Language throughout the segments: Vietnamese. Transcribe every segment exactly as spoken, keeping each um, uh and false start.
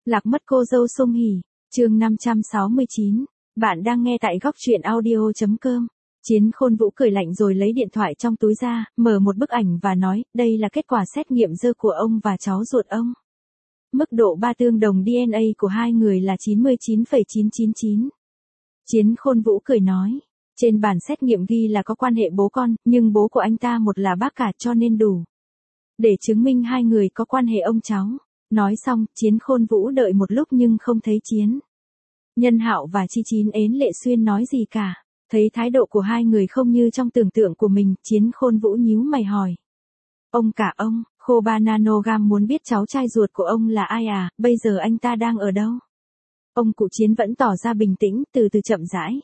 Lạc mất cô dâu Sung Hỉ, chương năm trăm sáu mươi chín. Bạn đang nghe tại góc truyện audio chấm com. Chiến Khôn Vũ cười lạnh rồi lấy điện thoại trong túi ra, mở một bức ảnh và nói, đây là kết quả xét nghiệm dơ của ông và cháu ruột ông. Mức độ ba tương đồng đê en a của hai người là chín mươi chín phẩy chín chín chín. Chiến Khôn Vũ cười nói, trên bản xét nghiệm ghi là có quan hệ bố con, nhưng bố của anh ta một là bác cả cho nên đủ để chứng minh hai người có quan hệ ông cháu. Nói xong, Chiến Khôn Vũ đợi một lúc nhưng không thấy Chiến Nhân Hạo và Chi Chín Ến Lệ Xuyên nói gì cả. Thấy thái độ của hai người không như trong tưởng tượng của mình, Chiến Khôn Vũ nhíu mày hỏi. Ông cả ông, Khô Ba Nanogam muốn biết cháu trai ruột của ông là ai à, bây giờ anh ta đang ở đâu? Ông cụ Chiến vẫn tỏ ra bình tĩnh, từ từ chậm rãi.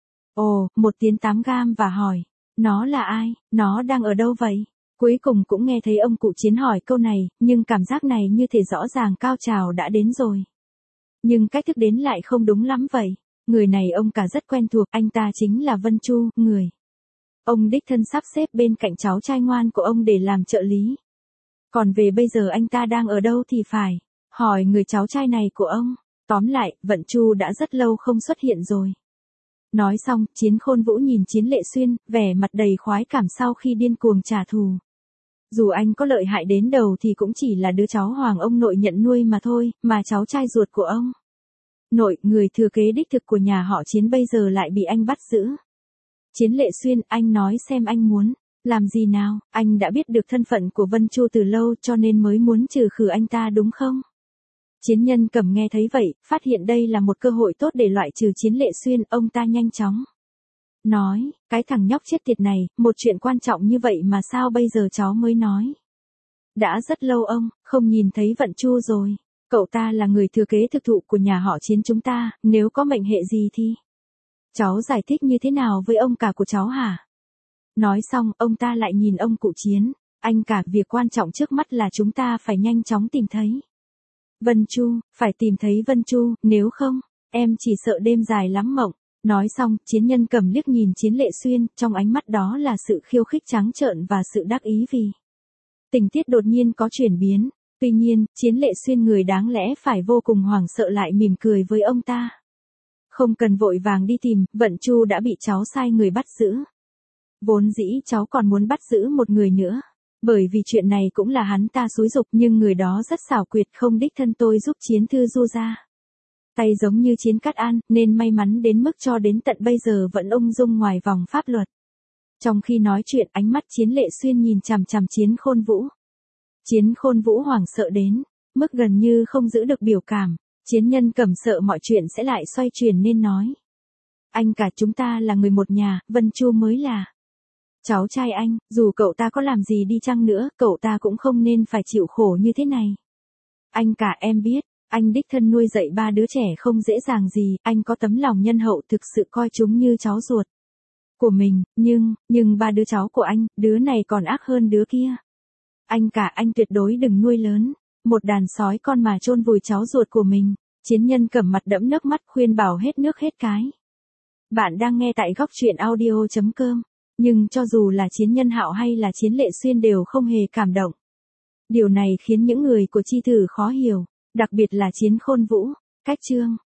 Ồ, một tiếng tám gam và hỏi. Nó là ai, nó đang ở đâu vậy? Cuối cùng cũng nghe thấy ông cụ Chiến hỏi câu này, nhưng cảm giác này như thể rõ ràng cao trào đã đến rồi. Nhưng cách thức đến lại không đúng lắm vậy. Người này ông cả rất quen thuộc, anh ta chính là Vân Chu, người ông đích thân sắp xếp bên cạnh cháu trai ngoan của ông để làm trợ lý. Còn về bây giờ anh ta đang ở đâu thì phải hỏi người cháu trai này của ông. Tóm lại, Vận Chu đã rất lâu không xuất hiện rồi. Nói xong, Chiến Khôn Vũ nhìn Chiến Lệ Xuyên, vẻ mặt đầy khoái cảm sau khi điên cuồng trả thù. Dù anh có lợi hại đến đầu thì cũng chỉ là đứa cháu hoàng ông nội nhận nuôi mà thôi, mà cháu trai ruột của ông nội, người thừa kế đích thực của nhà họ Chiến bây giờ lại bị anh bắt giữ. Chiến Lệ Xuyên, anh nói xem anh muốn làm gì nào, anh đã biết được thân phận của Vân Chu từ lâu cho nên mới muốn trừ khử anh ta đúng không? Chiến Nhân Cẩm nghe thấy vậy, phát hiện đây là một cơ hội tốt để loại trừ Chiến Lệ Xuyên, ông ta nhanh chóng nói, cái thằng nhóc chết tiệt này, một chuyện quan trọng như vậy mà sao bây giờ cháu mới nói? Đã rất lâu ông, không nhìn thấy Vận Chu rồi. Cậu ta là người thừa kế thực thụ của nhà họ Chiến chúng ta, nếu có mệnh hệ gì thì cháu giải thích như thế nào với ông cả của cháu hả? Nói xong, ông ta lại nhìn ông cụ Chiến, anh cả, việc quan trọng trước mắt là chúng ta phải nhanh chóng tìm thấy Vân Chu, phải tìm thấy Vân Chu, nếu không, em chỉ sợ đêm dài lắm mộng. Nói xong, Chiến Nhân Cầm liếc nhìn Chiến Lệ Xuyên, trong ánh mắt đó là sự khiêu khích trắng trợn và sự đắc ý vì tình tiết đột nhiên có chuyển biến. Tuy nhiên, Chiến Lệ Xuyên người đáng lẽ phải vô cùng hoảng sợ lại mỉm cười với ông ta. Không cần vội vàng đi tìm, Vận Chu đã bị cháu sai người bắt giữ. Vốn dĩ cháu còn muốn bắt giữ một người nữa. Bởi vì chuyện này cũng là hắn ta xúi giục, nhưng người đó rất xảo quyệt, không đích thân tôi giúp Chiến Thư Du ra tay giống như Chiến Cát An, nên may mắn đến mức cho đến tận bây giờ vẫn ung dung ngoài vòng pháp luật. Trong khi nói chuyện, ánh mắt Chiến Lệ Xuyên nhìn chằm chằm Chiến Khôn Vũ. Chiến Khôn Vũ hoảng sợ đến mức gần như không giữ được biểu cảm. Chiến Nhân Cẩm sợ mọi chuyện sẽ lại xoay chuyển nên nói. Anh cả, chúng ta là người một nhà, Vân Chu mới là cháu trai anh, dù cậu ta có làm gì đi chăng nữa, cậu ta cũng không nên phải chịu khổ như thế này. Anh cả, em biết, anh đích thân nuôi dạy ba đứa trẻ không dễ dàng gì, anh có tấm lòng nhân hậu thực sự coi chúng như cháu ruột của mình, nhưng, nhưng ba đứa cháu của anh, đứa này còn ác hơn đứa kia. Anh cả, anh tuyệt đối đừng nuôi lớn một đàn sói con mà chôn vùi cháu ruột của mình. Chiến Nhân Cẩm mặt đẫm nước mắt khuyên bảo hết nước hết cái. Bạn đang nghe tại góc truyện audio chấm com. Nhưng cho dù là Chiến Nhân Hạo hay là Chiến Lệ Xuyên đều không hề cảm động. Điều này khiến những người của Chi Thử khó hiểu, đặc biệt là Chiến Khôn Vũ. Cách chương